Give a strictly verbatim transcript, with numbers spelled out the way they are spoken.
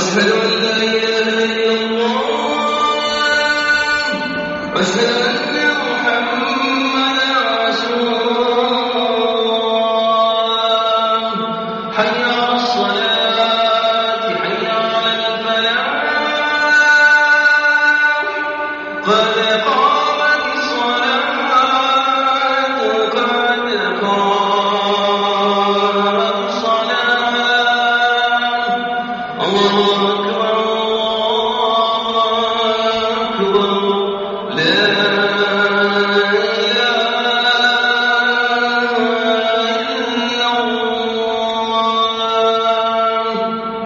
وأشهد أن لا إله إلا الله وأشهد أن محمدا رسول الله. حي على الصلاة حي على الفلاح قد